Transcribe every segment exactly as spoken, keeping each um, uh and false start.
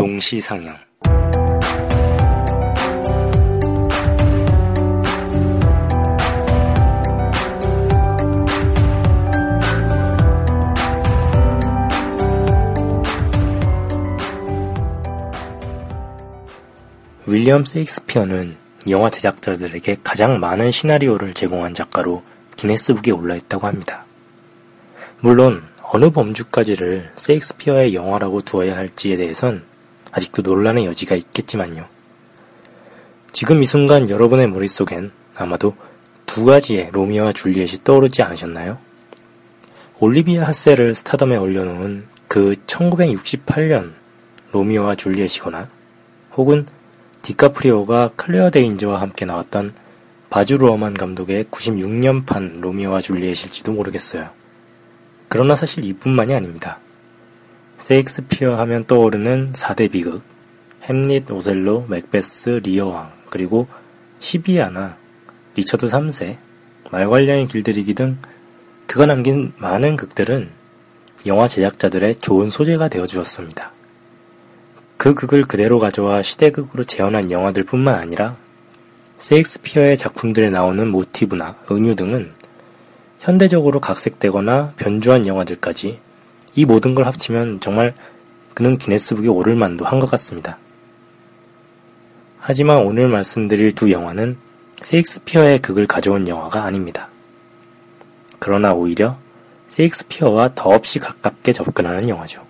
동시 상영. 윌리엄 세익스피어는 영화 제작자들에게 가장 많은 시나리오를 제공한 작가로 기네스북에 올라있다고 합니다. 물론 어느 범주까지를 세익스피어의 영화라고 두어야 할지에 대해선 아직도 논란의 여지가 있겠지만요. 지금 이 순간 여러분의 머릿속엔 아마도 두 가지의 로미오와 줄리엣이 떠오르지 않으셨나요? 올리비아 하셀을 스타덤에 올려놓은 그 천구백육십팔 년 로미오와 줄리엣이거나 혹은 디카프리오가 클레어 데인저와 함께 나왔던 바즈 루어만 감독의 구십육 년판 로미오와 줄리엣일지도 모르겠어요. 그러나 사실 이뿐만이 아닙니다. 세익스피어 하면 떠오르는 사 대 비극, 햄릿, 오셀로, 맥베스, 리어왕, 그리고 시비아나, 리처드 삼 세, 말괄량의 길들이기 등 그가 남긴 많은 극들은 영화 제작자들의 좋은 소재가 되어주었습니다. 그 극을 그대로 가져와 시대극으로 재현한 영화들 뿐만 아니라 세익스피어의 작품들에 나오는 모티브나 은유 등은 현대적으로 각색되거나 변주한 영화들까지 이 모든 걸 합치면 정말 그는 기네스북에 오를 만도 한 것 같습니다. 하지만 오늘 말씀드릴 두 영화는 세익스피어의 극을 가져온 영화가 아닙니다. 그러나 오히려 세익스피어와 더없이 가깝게 접근하는 영화죠.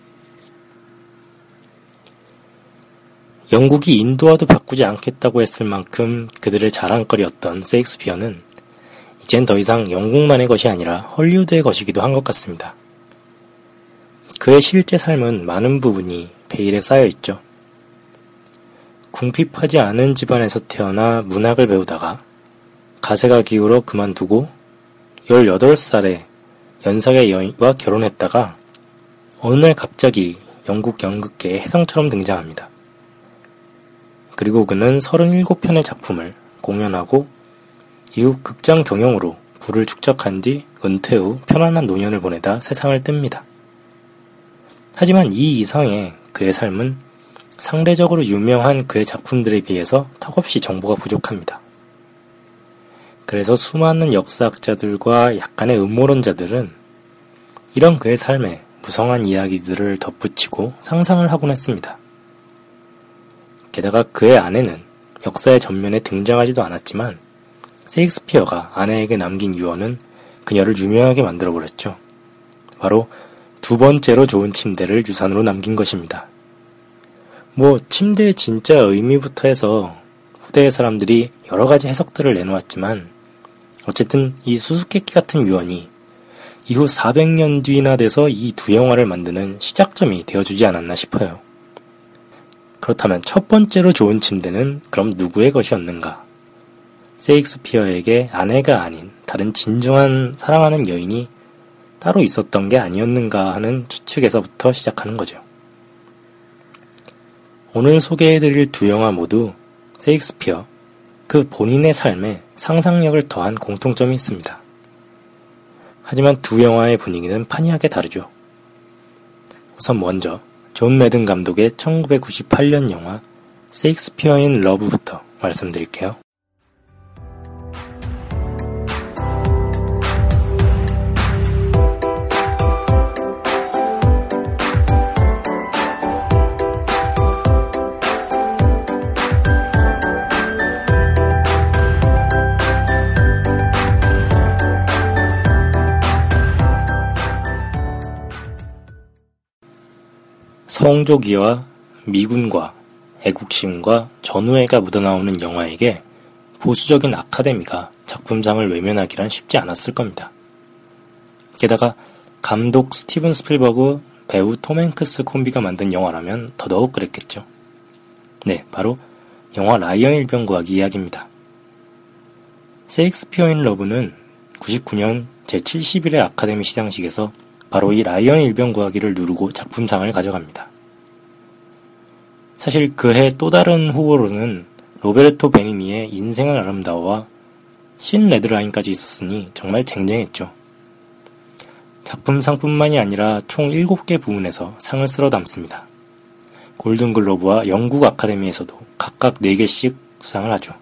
영국이 인도와도 바꾸지 않겠다고 했을 만큼 그들의 자랑거리였던 세익스피어는 이젠 더 이상 영국만의 것이 아니라 헐리우드의 것이기도 한 것 같습니다. 그의 실제 삶은 많은 부분이 베일에 쌓여있죠. 궁핍하지 않은 집안에서 태어나 문학을 배우다가 가세가 기울어 그만두고 열여덟 살에 연상의 여인과 결혼했다가 어느 날 갑자기 영국 연극계의 혜성처럼 등장합니다. 그리고 그는 서른일곱 편의 작품을 공연하고 이후 극장 경영으로 부를 축적한 뒤 은퇴 후 편안한 노년을 보내다 세상을 뜹니다. 하지만 이 이상의 그의 삶은 상대적으로 유명한 그의 작품들에 비해서 턱없이 정보가 부족합니다. 그래서 수많은 역사학자들과 약간의 음모론자들은 이런 그의 삶에 무성한 이야기들을 덧붙이고 상상을 하곤 했습니다. 게다가 그의 아내는 역사의 전면에 등장하지도 않았지만 세익스피어가 아내에게 남긴 유언은 그녀를 유명하게 만들어버렸죠. 바로 두 번째로 좋은 침대를 유산으로 남긴 것입니다. 뭐 침대의 진짜 의미부터 해서 후대의 사람들이 여러가지 해석들을 내놓았지만 어쨌든 이 수수께끼 같은 유언이 이후 사백 년 뒤나 돼서 이 두 영화를 만드는 시작점이 되어주지 않았나 싶어요. 그렇다면 첫 번째로 좋은 침대는 그럼 누구의 것이었는가? 세익스피어에게 아내가 아닌 다른 진정한 사랑하는 여인이 따로 있었던 게 아니었는가 하는 추측에서부터 시작하는 거죠. 오늘 소개해드릴 두 영화 모두 세익스피어, 그 본인의 삶에 상상력을 더한 공통점이 있습니다. 하지만 두 영화의 분위기는 판이하게 다르죠. 우선 먼저 존 매든 감독의 천구백구십팔 년 영화 세익스피어 인 러브부터 말씀드릴게요. 성조기와 미군과 애국심과 전우애가 묻어나오는 영화에게 보수적인 아카데미가 작품상을 외면하기란 쉽지 않았을 겁니다. 게다가 감독 스티븐 스필버그, 배우 톰 행크스 콤비가 만든 영화라면 더더욱 그랬겠죠. 네, 바로 영화 라이언 일병구하기 이야기입니다. 세익스피어 인 러브는 구십구 년 제칠십일 회 아카데미 시상식에서 바로 이 라이언 일병구하기를 누르고 작품상을 가져갑니다. 사실 그해 또 다른 후보로는 로베르토 베니니의 인생은 아름다워와 신 레드라인까지 있었으니 정말 쟁쟁했죠. 작품상뿐만이 아니라 총 일곱 개 부문에서 상을 쓸어 담습니다. 골든글로브와 영국 아카데미에서도 각각 네 개씩 수상을 하죠.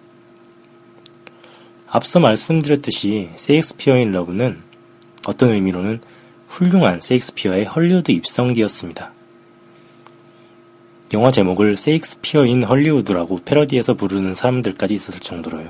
앞서 말씀드렸듯이 세익스피어 인 러브는 어떤 의미로는 훌륭한 세익스피어의 헐리우드 입성기였습니다. 영화 제목을 세익스피어 인 헐리우드라고 패러디해서 부르는 사람들까지 있었을 정도로요.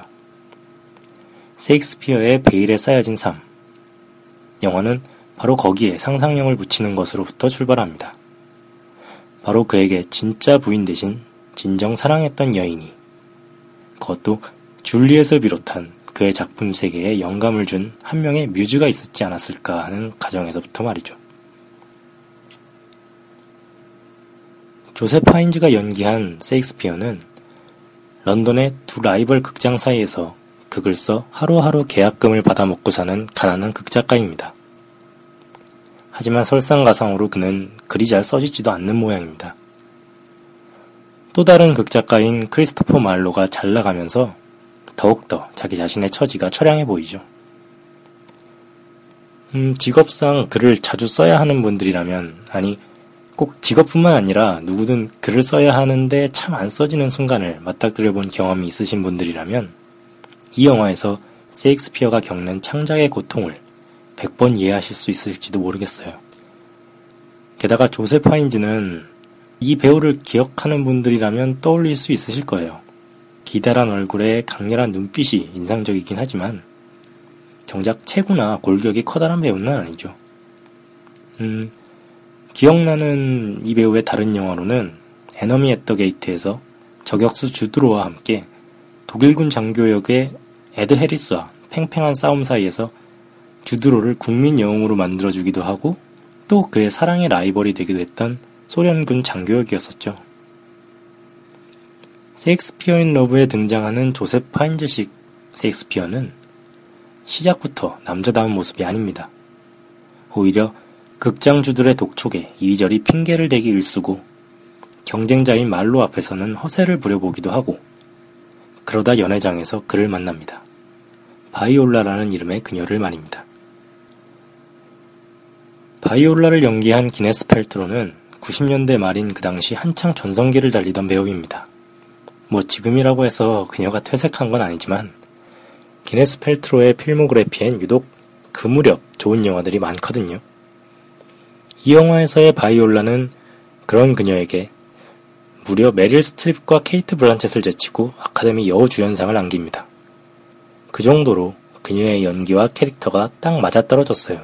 세익스피어의 베일에 쌓여진 삶. 영화는 바로 거기에 상상력을 붙이는 것으로부터 출발합니다. 바로 그에게 진짜 부인 대신 진정 사랑했던 여인이, 그것도 줄리엣을 비롯한 그의 작품 세계에 영감을 준 한 명의 뮤즈가 있었지 않았을까 하는 가정에서부터 말이죠. 조셉 파인즈가 연기한 세익스피어는 런던의 두 라이벌 극장 사이에서 극을 써 하루하루 계약금을 받아먹고 사는 가난한 극작가입니다. 하지만 설상가상으로 그는 글이 잘 써지지도 않는 모양입니다. 또 다른 극작가인 크리스토퍼 말로가 잘 나가면서 더욱더 자기 자신의 처지가 처량해 보이죠. 음, 직업상 글을 자주 써야 하는 분들이라면, 아니 꼭 직업뿐만 아니라 누구든 글을 써야 하는데 참 안 써지는 순간을 맞닥뜨려 본 경험이 있으신 분들이라면 이 영화에서 세익스피어가 겪는 창작의 고통을 백 번 이해하실 수 있을지도 모르겠어요. 게다가 조셉 파인즈는 이 배우를 기억하는 분들이라면 떠올릴 수 있으실 거예요. 기다란 얼굴에 강렬한 눈빛이 인상적이긴 하지만 정작 체구나 골격이 커다란 배우는 아니죠. 음, 기억나는 이 배우의 다른 영화로는 에너미 앳 더 게이트에서 저격수 주드로와 함께 독일군 장교 역의 에드 해리스와 팽팽한 싸움 사이에서 주드로를 국민 영웅으로 만들어주기도 하고 또 그의 사랑의 라이벌이 되기도 했던 소련군 장교 역이었었죠. 세익스피어 인 러브에 등장하는 조셉 파인즈식 세익스피어는 시작부터 남자다운 모습이 아닙니다. 오히려 극장주들의 독촉에 이리저리 핑계를 대기 일쑤고 경쟁자인 말로 앞에서는 허세를 부려보기도 하고 그러다 연회장에서 그를 만납니다. 바이올라라는 이름의 그녀를 말입니다. 바이올라를 연기한 기네스 펠트로는 구십 년대 말인 그 당시 한창 전성기를 달리던 배우입니다. 뭐 지금이라고 해서 그녀가 퇴색한 건 아니지만 기네스 펠트로의 필모그래피엔 유독 그 무렵 좋은 영화들이 많거든요. 이 영화에서의 바이올라는 그런 그녀에게 무려 메릴 스트립과 케이트 블란쳇을 제치고 아카데미 여우주연상을 안깁니다. 그 정도로 그녀의 연기와 캐릭터가 딱 맞아떨어졌어요.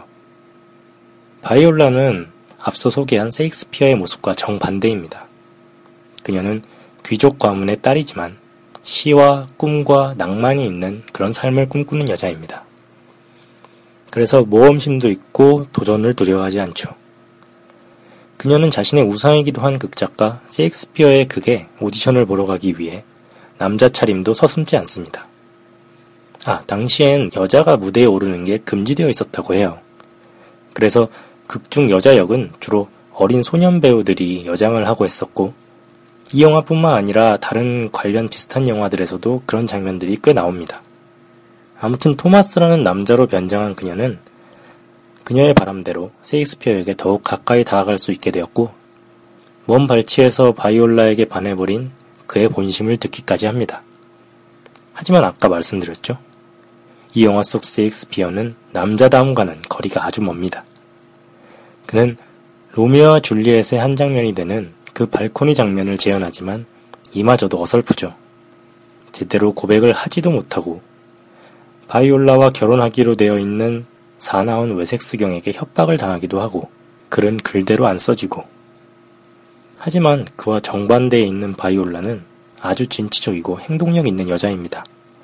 바이올라는 앞서 소개한 세익스피어의 모습과 정반대입니다. 그녀는 귀족 가문의 딸이지만 시와 꿈과 낭만이 있는 그런 삶을 꿈꾸는 여자입니다. 그래서 모험심도 있고 도전을 두려워하지 않죠. 그녀는 자신의 우상이기도 한 극작가 세익스피어의 극에 오디션을 보러 가기 위해 남자 차림도 서슴지 않습니다. 아, 당시엔 여자가 무대에 오르는 게 금지되어 있었다고 해요. 그래서 극중 여자 역은 주로 어린 소년 배우들이 여장을 하고 했었고 이 영화뿐만 아니라 다른 관련 비슷한 영화들에서도 그런 장면들이 꽤 나옵니다. 아무튼 토마스라는 남자로 변장한 그녀는 그녀의 바람대로 세익스피어에게 더욱 가까이 다가갈 수 있게 되었고 먼 발치에서 바이올라에게 반해버린 그의 본심을 듣기까지 합니다. 하지만 아까 말씀드렸죠? 이 영화 속 세익스피어는 남자다움과는 거리가 아주 멉니다. 그는 로미오와 줄리엣의 한 장면이 되는 그 발코니 장면을 재현하지만 이마저도 어설프죠. 제대로 고백을 하지도 못하고 바이올라와 결혼하기로 되어 있는 사나운 웨섹스경에게 협박을 당하기도 하고 글은 글대로 안 써지고 하지만 그와 정반대에 있는 바이올라는 아주 진취적이고 행동력 있는 여자입니다.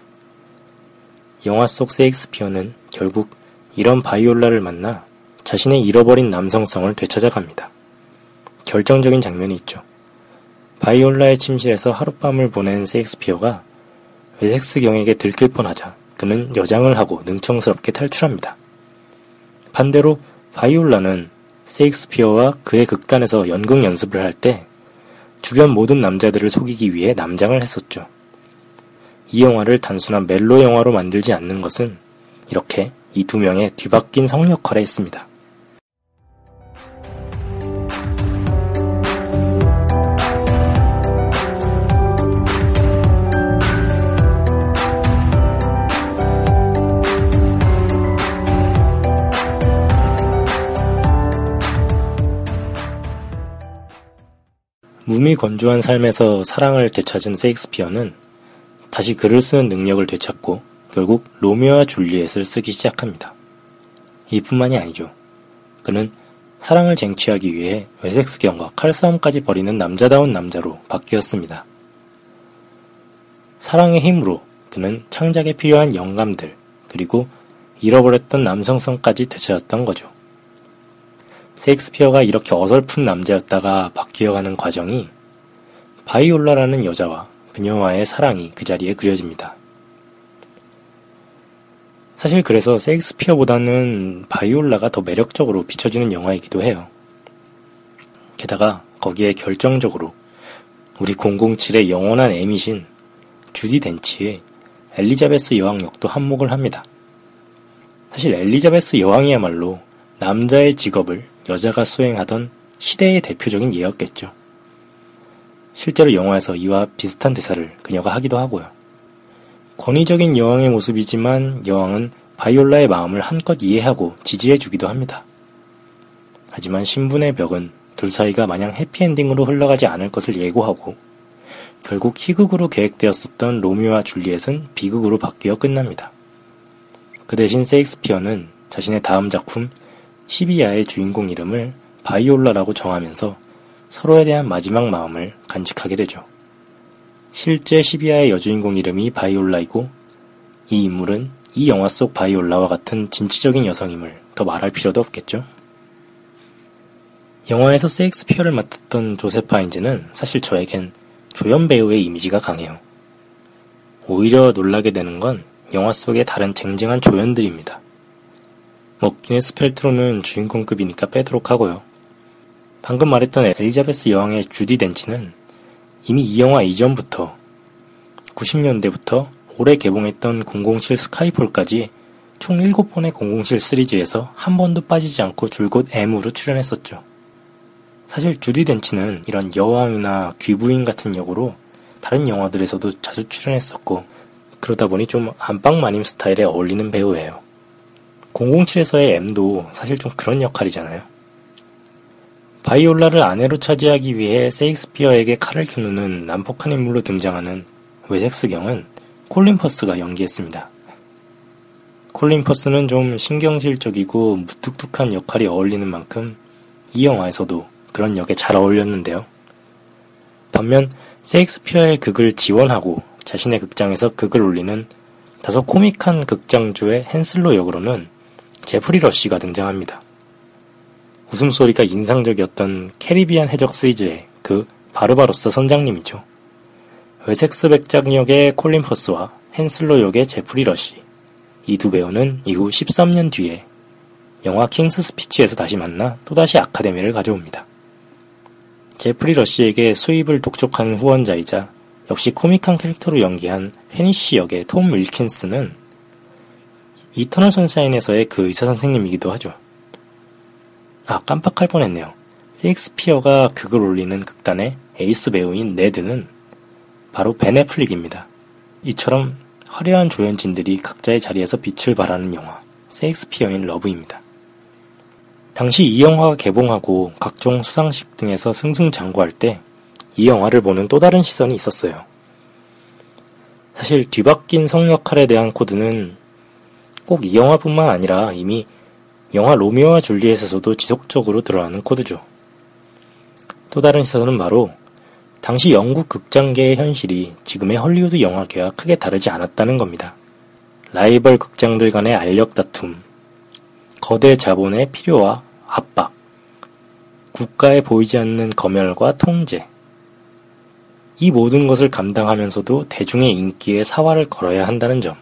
영화 속 세익스피어는 결국 이런 바이올라를 만나 자신의 잃어버린 남성성을 되찾아갑니다. 결정적인 장면이 있죠. 바이올라의 침실에서 하룻밤을 보낸 세익스피어가 웨섹스경에게 들킬 뻔하자 그는 여장을 하고 능청스럽게 탈출합니다. 반대로 바이올라는 세익스피어와 그의 극단에서 연극 연습을 할 때 주변 모든 남자들을 속이기 위해 남장을 했었죠. 이 영화를 단순한 멜로 영화로 만들지 않는 것은 이렇게 이 두 명의 뒤바뀐 성 역할에 있습니다. 무미건조한 삶에서 사랑을 되찾은 셰익스피어는 다시 글을 쓰는 능력을 되찾고 결국 로미오와 줄리엣을 쓰기 시작합니다. 이뿐만이 아니죠. 그는 사랑을 쟁취하기 위해 웨섹스경과 칼싸움까지 벌이는 남자다운 남자로 바뀌었습니다. 사랑의 힘으로 그는 창작에 필요한 영감들, 그리고 잃어버렸던 남성성까지 되찾았던 거죠. 셰익스피어가 이렇게 어설픈 남자였다가 바뀌어가는 과정이 바이올라라는 여자와 그녀와의 사랑이 그 자리에 그려집니다. 사실 그래서 셰익스피어보다는 바이올라가 더 매력적으로 비춰지는 영화이기도 해요. 게다가 거기에 결정적으로 우리 공공칠의 영원한 애미신 주디 덴치의 엘리자베스 여왕 역도 한몫을 합니다. 사실 엘리자베스 여왕이야말로 남자의 직업을 여자가 수행하던 시대의 대표적인 예였겠죠. 실제로 영화에서 이와 비슷한 대사를 그녀가 하기도 하고요. 권위적인 여왕의 모습이지만 여왕은 바이올라의 마음을 한껏 이해하고 지지해주기도 합니다. 하지만 신분의 벽은 둘 사이가 마냥 해피엔딩으로 흘러가지 않을 것을 예고하고 결국 희극으로 계획되었었던 로미오와 줄리엣은 비극으로 바뀌어 끝납니다. 그 대신 셰익스피어는 자신의 다음 작품 시비야의 주인공 이름을 바이올라라고 정하면서 서로에 대한 마지막 마음을 간직하게 되죠. 실제 시비야의 여주인공 이름이 바이올라이고 이 인물은 이 영화 속 바이올라와 같은 진취적인 여성임을 더 말할 필요도 없겠죠. 영화에서 셰익스피어를 맡았던 조셉 파인즈는 사실 저에겐 조연 배우의 이미지가 강해요. 오히려 놀라게 되는 건 영화 속의 다른 쟁쟁한 조연들입니다. 뭐 기네스 펠트로는 주인공급이니까 빼도록 하고요. 방금 말했던 엘리자베스 여왕의 주디 덴치는 이미 이 영화 이전부터 구십 년대부터 올해 개봉했던 공공칠 스카이폴까지 총 일곱 번의 공공칠 시리즈에서 한 번도 빠지지 않고 줄곧 M으로 출연했었죠. 사실 주디 덴치는 이런 여왕이나 귀부인 같은 역으로 다른 영화들에서도 자주 출연했었고 그러다 보니 좀 안방마님 스타일에 어울리는 배우예요. 공공칠에서의 M도 사실 좀 그런 역할이잖아요. 바이올라를 아내로 차지하기 위해 셰익스피어에게 칼을 겨누는 난폭한 인물로 등장하는 웨섹스경은 콜린 퍼스가 연기했습니다. 콜린 퍼스는 좀 신경질적이고 무뚝뚝한 역할이 어울리는 만큼 이 영화에서도 그런 역에 잘 어울렸는데요. 반면 셰익스피어의 극을 지원하고 자신의 극장에서 극을 올리는 다소 코믹한 극장주의 헨슬로 역으로는 제프리 러쉬가 등장합니다. 웃음소리가 인상적이었던 캐리비안 해적 시리즈의 그 바르바로사 선장님이죠. 웨섹스 백작 역의 콜린 퍼스와 헨슬로 역의 제프리 러쉬, 이 두 배우는 이후 십삼 년 뒤에 영화 킹스 스피치에서 다시 만나 또다시 아카데미를 가져옵니다. 제프리 러쉬에게 수입을 독촉한 후원자이자 역시 코믹한 캐릭터로 연기한 페니쉬 역의 톰 윌킨스는 이터널 선샤인에서의 그 의사 선생님이기도 하죠. 아, 깜빡할 뻔했네요. 셰익스피어가 극을 올리는 극단의 에이스 배우인 네드는 바로 벤 애플릭입니다. 이처럼 화려한 조연진들이 각자의 자리에서 빛을 발하는 영화 셰익스피어인 러브입니다. 당시 이 영화가 개봉하고 각종 수상식 등에서 승승장구할 때 이 영화를 보는 또 다른 시선이 있었어요. 사실 뒤바뀐 성역할에 대한 코드는 꼭 이 영화뿐만 아니라 이미 영화 로미오와 줄리엣에서도 지속적으로 드러나는 코드죠. 또 다른 시선은 바로 당시 영국 극장계의 현실이 지금의 헐리우드 영화계와 크게 다르지 않았다는 겁니다. 라이벌 극장들 간의 알력 다툼, 거대 자본의 필요와 압박, 국가에 보이지 않는 검열과 통제, 이 모든 것을 감당하면서도 대중의 인기에 사활을 걸어야 한다는 점.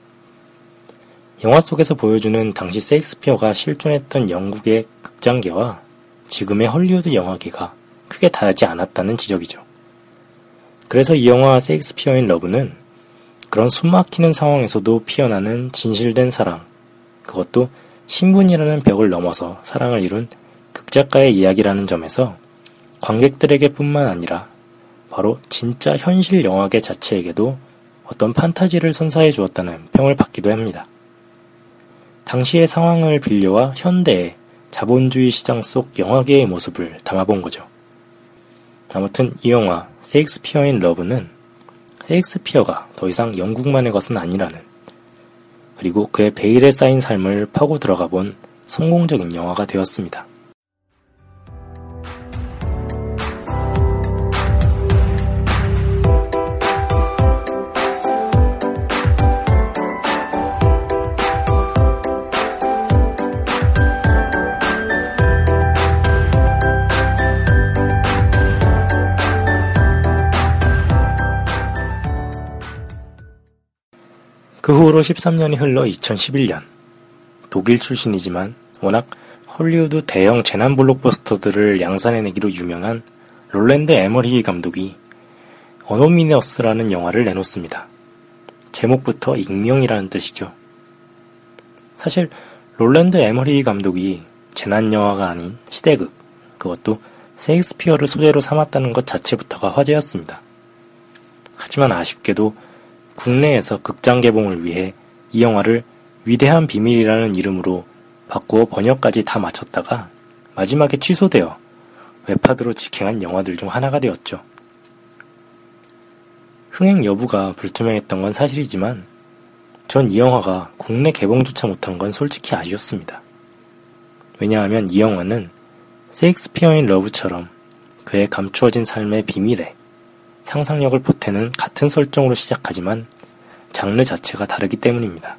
영화 속에서 보여주는 당시 셰익스피어가 실존했던 영국의 극장계와 지금의 헐리우드 영화계가 크게 다르지 않았다는 지적이죠. 그래서 이 영화 셰익스피어인 러브는 그런 숨막히는 상황에서도 피어나는 진실된 사랑, 그것도 신분이라는 벽을 넘어서 사랑을 이룬 극작가의 이야기라는 점에서 관객들에게 뿐만 아니라 바로 진짜 현실 영화계 자체에게도 어떤 판타지를 선사해 주었다는 평을 받기도 합니다. 당시의 상황을 빌려와 현대의 자본주의 시장 속 영화계의 모습을 담아본 거죠. 아무튼 이 영화 세익스피어 인 러브는 세익스피어가 더 이상 영국만의 것은 아니라는, 그리고 그의 베일에 쌓인 삶을 파고 들어가 본 성공적인 영화가 되었습니다. 그 후로 십삼 년이 흘러 이천십일 년, 독일 출신이지만 워낙 헐리우드 대형 재난 블록버스터들을 양산해내기로 유명한 롤랜드 에머리히 감독이 어노미너스라는 영화를 내놓습니다. 제목부터 익명이라는 뜻이죠. 사실 롤랜드 에머리히 감독이 재난 영화가 아닌 시대극, 그것도 세익스피어를 소재로 삼았다는 것 자체부터가 화제였습니다. 하지만 아쉽게도 국내에서 극장 개봉을 위해 이 영화를 위대한 비밀이라는 이름으로 바꾸어 번역까지 다 마쳤다가 마지막에 취소되어 웹하드로 직행한 영화들 중 하나가 되었죠. 흥행 여부가 불투명했던 건 사실이지만 전 이 영화가 국내 개봉조차 못한 건 솔직히 아쉬웠습니다. 왜냐하면 이 영화는 세익스피어 인 러브처럼 그의 감추어진 삶의 비밀에 상상력을 보태는 같은 설정으로 시작하지만 장르 자체가 다르기 때문입니다.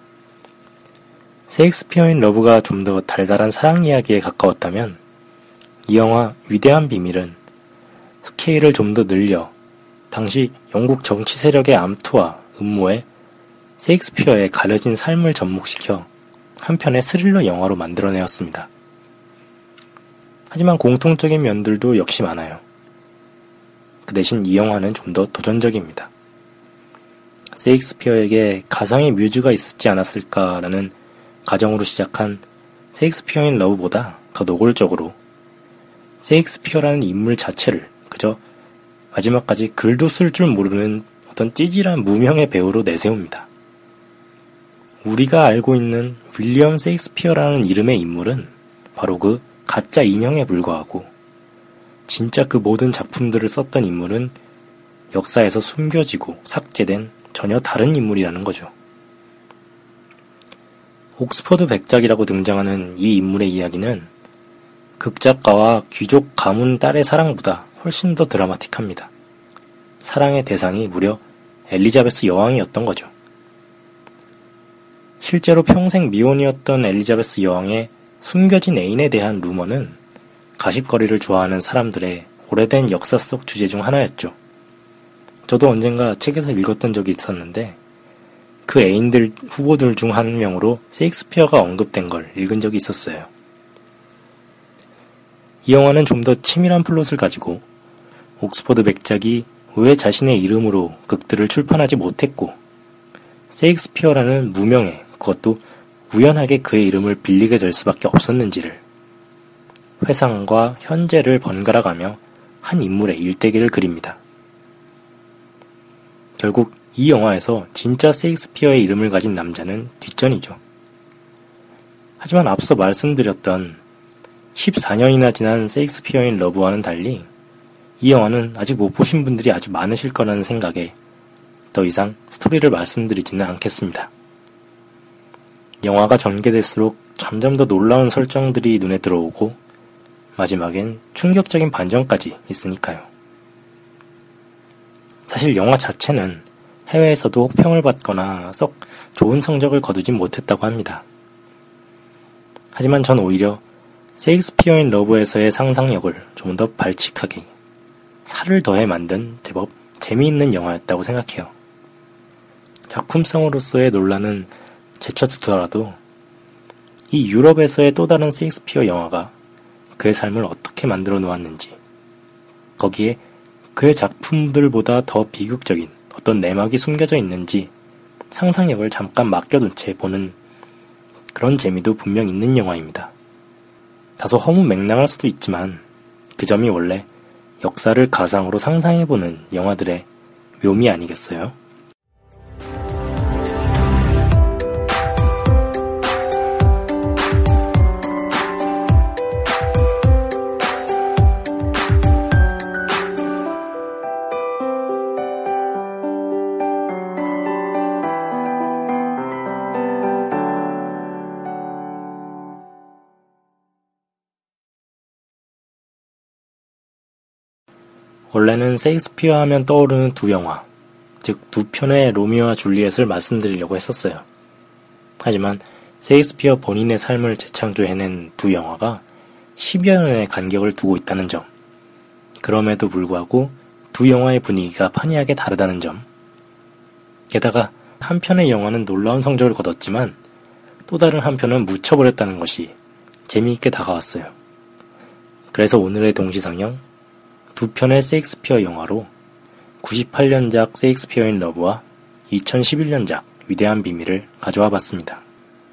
세익스피어 인 러브가 좀 더 달달한 사랑 이야기에 가까웠다면 이 영화 위대한 비밀은 스케일을 좀 더 늘려 당시 영국 정치 세력의 암투와 음모에 세익스피어의 가려진 삶을 접목시켜 한편의 스릴러 영화로 만들어내었습니다. 하지만 공통적인 면들도 역시 많아요. 그 대신 이 영화는 좀 더 도전적입니다. 세익스피어에게 가상의 뮤즈가 있었지 않았을까라는 가정으로 시작한 세익스피어 인 러브보다 더 노골적으로 세익스피어라는 인물 자체를 그저 마지막까지 글도 쓸 줄 모르는 어떤 찌질한 무명의 배우로 내세웁니다. 우리가 알고 있는 윌리엄 세익스피어라는 이름의 인물은 바로 그 가짜 인형에 불과하고 진짜 그 모든 작품들을 썼던 인물은 역사에서 숨겨지고 삭제된 전혀 다른 인물이라는 거죠. 옥스퍼드 백작이라고 등장하는 이 인물의 이야기는 극작가와 귀족 가문 딸의 사랑보다 훨씬 더 드라마틱합니다. 사랑의 대상이 무려 엘리자베스 여왕이었던 거죠. 실제로 평생 미혼이었던 엘리자베스 여왕의 숨겨진 애인에 대한 루머는 가십거리를 좋아하는 사람들의 오래된 역사 속 주제 중 하나였죠. 저도 언젠가 책에서 읽었던 적이 있었는데 그 애인들 후보들 중 한 명으로 세익스피어가 언급된 걸 읽은 적이 있었어요. 이 영화는 좀 더 치밀한 플롯을 가지고 옥스퍼드 백작이 왜 자신의 이름으로 극들을 출판하지 못했고 세익스피어라는 무명의, 그것도 우연하게 그의 이름을 빌리게 될 수밖에 없었는지를, 회상과 현재를 번갈아가며 한 인물의 일대기를 그립니다. 결국 이 영화에서 진짜 세익스피어의 이름을 가진 남자는 뒷전이죠. 하지만 앞서 말씀드렸던 십사 년이나 지난 세익스피어 인 러브와는 달리 이 영화는 아직 못 보신 분들이 아주 많으실 거라는 생각에 더 이상 스토리를 말씀드리지는 않겠습니다. 영화가 전개될수록 점점 더 놀라운 설정들이 눈에 들어오고 마지막엔 충격적인 반전까지 있으니까요. 사실 영화 자체는 해외에서도 혹평을 받거나 썩 좋은 성적을 거두진 못했다고 합니다. 하지만 전 오히려 세익스피어 인 러브에서의 상상력을 좀 더 발칙하게 살을 더해 만든 제법 재미있는 영화였다고 생각해요. 작품성으로서의 논란은 제쳐두더라도 이 유럽에서의 또 다른 세익스피어 영화가 그의 삶을 어떻게 만들어 놓았는지, 거기에 그의 작품들보다 더 비극적인 어떤 내막이 숨겨져 있는지 상상력을 잠깐 맡겨둔 채 보는 그런 재미도 분명 있는 영화입니다. 다소 허무맹랑할 수도 있지만 그 점이 원래 역사를 가상으로 상상해보는 영화들의 묘미 아니겠어요? 원래는 셰익스피어 하면 떠오르는 두 영화, 즉 두 편의 로미오와 줄리엣을 말씀드리려고 했었어요. 하지만 셰익스피어 본인의 삶을 재창조해낸 두 영화가 십여 년의 간격을 두고 있다는 점, 그럼에도 불구하고 두 영화의 분위기가 판이하게 다르다는 점, 게다가 한 편의 영화는 놀라운 성적을 거뒀지만 또 다른 한 편은 묻혀버렸다는 것이 재미있게 다가왔어요. 그래서 오늘의 동시상영 두 편의 셰익스피어 영화로 구십팔 년작 셰익스피어 인 러브와 이천십일 년작 위대한 비밀을 가져와 봤습니다.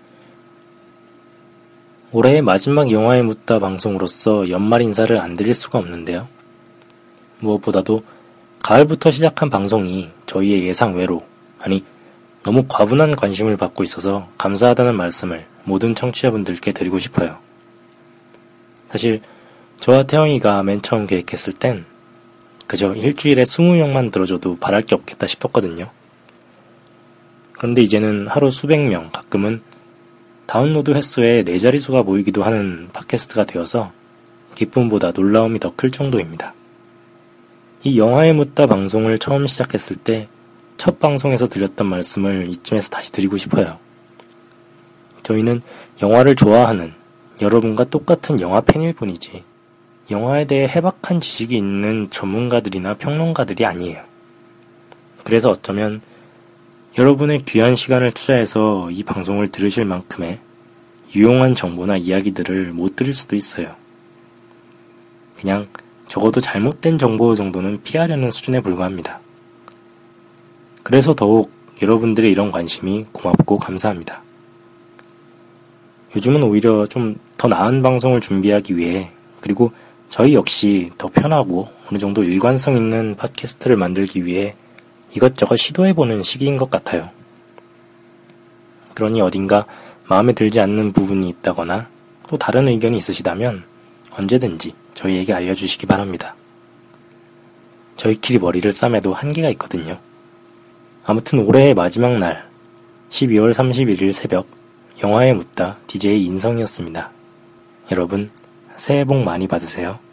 올해의 마지막 영화에 묻다 방송으로서 연말 인사를 안 드릴 수가 없는데요. 무엇보다도 가을부터 시작한 방송이 저희의 예상 외로, 아니 너무 과분한 관심을 받고 있어서 감사하다는 말씀을 모든 청취자분들께 드리고 싶어요. 사실 저와 태영이가 맨 처음 계획했을 땐 그저 일주일에 스무 명만 들어줘도 바랄 게 없겠다 싶었거든요. 그런데 이제는 하루 수백 명, 가끔은 다운로드 횟수에 네 자릿수가 모이기도 하는 팟캐스트가 되어서 기쁨보다 놀라움이 더 클 정도입니다. 이 영화에 묻다 방송을 처음 시작했을 때 첫 방송에서 드렸던 말씀을 이쯤에서 다시 드리고 싶어요. 저희는 영화를 좋아하는 여러분과 똑같은 영화 팬일 뿐이지 영화에 대해 해박한 지식이 있는 전문가들이나 평론가들이 아니에요. 그래서 어쩌면 여러분의 귀한 시간을 투자해서 이 방송을 들으실 만큼의 유용한 정보나 이야기들을 못 들을 수도 있어요. 그냥 적어도 잘못된 정보 정도는 피하려는 수준에 불과합니다. 그래서 더욱 여러분들의 이런 관심이 고맙고 감사합니다. 요즘은 오히려 좀 더 나은 방송을 준비하기 위해, 그리고 저희 역시 더 편하고 어느 정도 일관성 있는 팟캐스트를 만들기 위해 이것저것 시도해보는 시기인 것 같아요. 그러니 어딘가 마음에 들지 않는 부분이 있다거나 또 다른 의견이 있으시다면 언제든지 저희에게 알려주시기 바랍니다. 저희끼리 머리를 싸매도 한계가 있거든요. 아무튼 올해의 마지막 날 십이월 삼십일일 새벽 영화에 묻다 디제이 인성이었습니다. 여러분 새해 복 많이 받으세요.